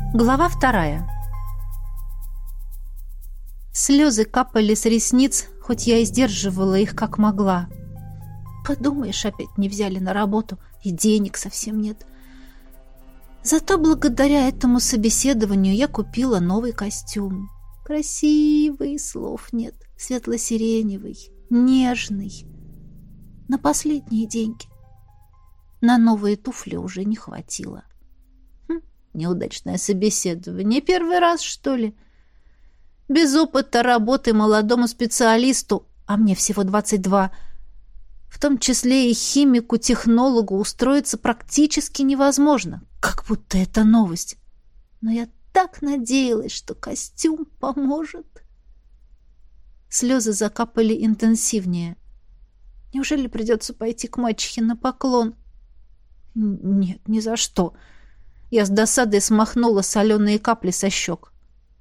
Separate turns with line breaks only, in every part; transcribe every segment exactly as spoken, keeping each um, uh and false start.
Глава вторая. Слезы капали с ресниц, хоть я и сдерживала их как могла. Подумаешь, опять не взяли на работу, и денег совсем нет. Зато благодаря этому собеседованию я купила новый костюм. Красивый, слов нет, светло-сиреневый, нежный. На последние деньги. На новые туфли уже не хватило. Хм, неудачное собеседование. Первый раз, что ли? Без опыта работы молодому специалисту, а мне всего двадцать два, в том числе и химику, технологу, устроиться практически невозможно. Как будто это новость. Но я так надеялась, что костюм поможет. Слезы закапали интенсивнее. Неужели придется пойти к мачехе на поклон? Нет, ни за что. Я с досадой смахнула соленые капли со щек.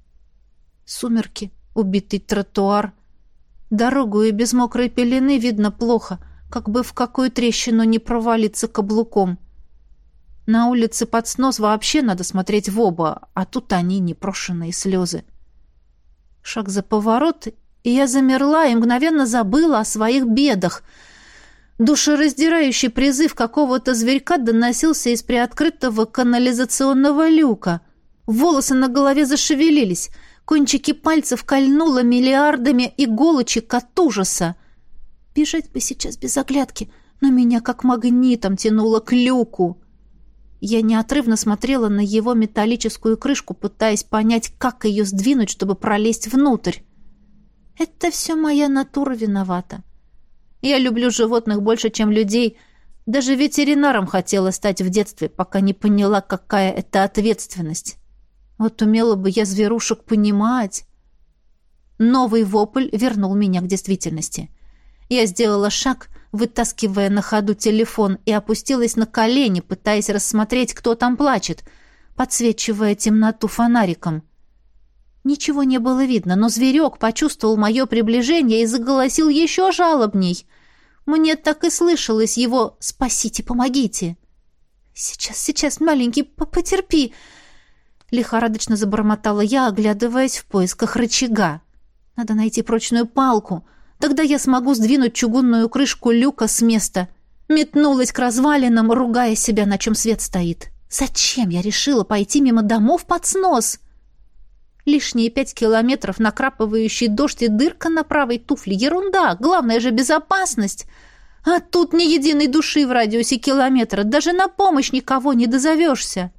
Сумерки, убитый тротуар. Дорогу и без мокрой пелены видно плохо, как бы в какую трещину не провалиться каблуком. На улице под снос вообще надо смотреть в оба, а тут они непрошенные слезы. Шаг за поворот, и я замерла и мгновенно забыла о своих бедах. Душераздирающий призыв какого-то зверька доносился из приоткрытого канализационного люка. Волосы на голове зашевелились, кончики пальцев кольнуло миллиардами иголочек от ужаса. Бежать бы сейчас без оглядки, но меня как магнитом тянуло к люку. Я неотрывно смотрела на его металлическую крышку, пытаясь понять, как ее сдвинуть, чтобы пролезть внутрь. Это все моя натура виновата. Я люблю животных больше, чем людей. Даже ветеринаром хотела стать в детстве, пока не поняла, какая это ответственность. Вот умела бы я зверушек понимать. Новый вопль вернул меня к действительности. Я сделала шаг, вытаскивая на ходу телефон, и опустилась на колени, пытаясь рассмотреть, кто там плачет, подсвечивая темноту фонариком. Ничего не было видно, но зверек почувствовал мое приближение и заголосил еще жалобней. Мне так и слышалось его «Спасите, помогите!» «Сейчас, сейчас, маленький, потерпи!» Лихорадочно забормотала я, оглядываясь в поисках рычага. «Надо найти прочную палку. Тогда я смогу сдвинуть чугунную крышку люка с места». Метнулась к развалинам, ругая себя, на чем свет стоит. «Зачем я решила пойти мимо домов под снос?» Лишние пять километров, накрапывающий дождь и дырка на правой туфле. Ерунда, главное же безопасность. А тут ни единой души в радиусе километра. Даже на помощь никого не дозовешься.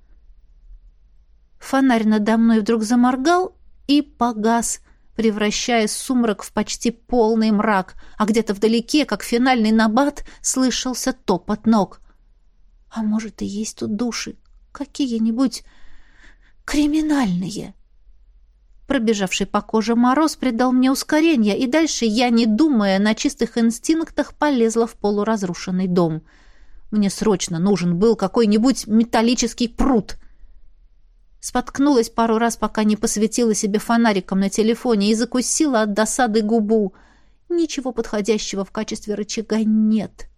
Фонарь надо мной вдруг заморгал и погас, превращая сумрак в почти полный мрак, а где-то вдалеке, как финальный набат, слышался топот ног. А может, и есть тут души, какие-нибудь криминальные. Пробежавший по коже мороз придал мне ускорение, и дальше я, не думая, на чистых инстинктах полезла в полуразрушенный дом. Мне срочно нужен был какой-нибудь металлический прут. Споткнулась пару раз, пока не посветила себе фонариком на телефоне, и закусила от досады губу. Ничего подходящего в качестве рычага нет.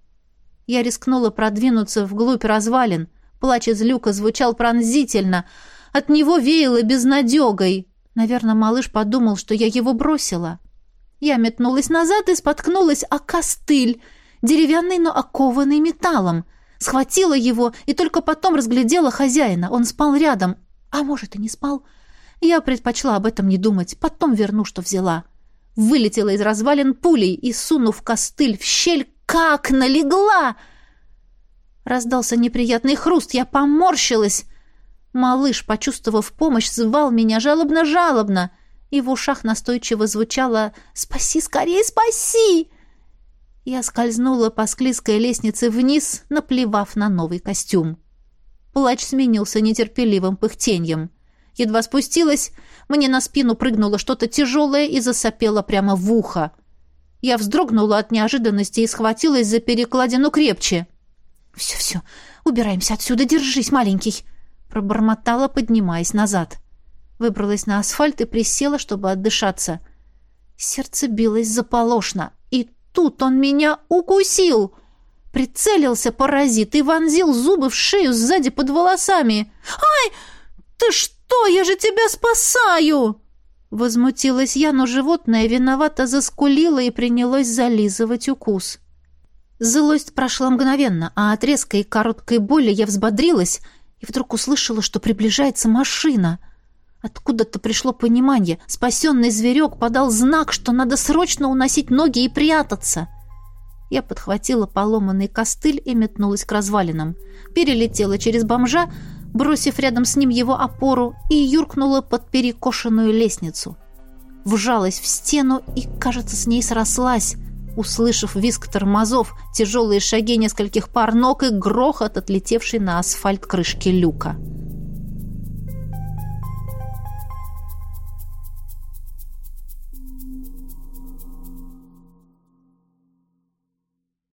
Я рискнула продвинуться вглубь развалин. Плач из люка звучал пронзительно. От него веяло безнадегой. Наверное, малыш подумал, что я его бросила. Я метнулась назад и споткнулась о костыль, деревянный, но окованный металлом. Схватила его и только потом разглядела хозяина. Он спал рядом. А может, и не спал. Я предпочла об этом не думать. Потом верну, что взяла. Вылетела из развалин пулей и, сунув костыль в щель, как налегла! Раздался неприятный хруст. Я поморщилась. Малыш, почувствовав помощь, звал меня жалобно-жалобно, и в ушах настойчиво звучало «Спаси, скорее, спаси!». Я скользнула по склизкой лестнице вниз, наплевав на новый костюм. Плач сменился нетерпеливым пыхтеньем. Едва спустилась, мне на спину прыгнуло что-то тяжелое и засопело прямо в ухо. Я вздрогнула от неожиданности и схватилась за перекладину крепче. «Все-все, убираемся отсюда, держись, маленький!» Пробормотала, поднимаясь назад. Выбралась на асфальт и присела, чтобы отдышаться. Сердце билось заполошно. И тут он меня укусил. Прицелился паразит и вонзил зубы в шею сзади под волосами. «Ай! ты что? Я же тебя спасаю!» Возмутилась я, но животное виновато заскулило и принялось зализывать укус. Злость прошла мгновенно, а от резкой и короткой боли я взбодрилась и вдруг услышала, что приближается машина. Откуда-то пришло понимание. Спасенный зверек подал знак, что надо срочно уносить ноги и прятаться. Я подхватила поломанный костыль и метнулась к развалинам. Перелетела через бомжа, бросив рядом с ним его опору, и юркнула под перекошенную лестницу. Вжалась в стену и, кажется, с ней срослась, услышав визг тормозов, тяжелые шаги нескольких пар ног и грохот, отлетевший на асфальт крышки люка.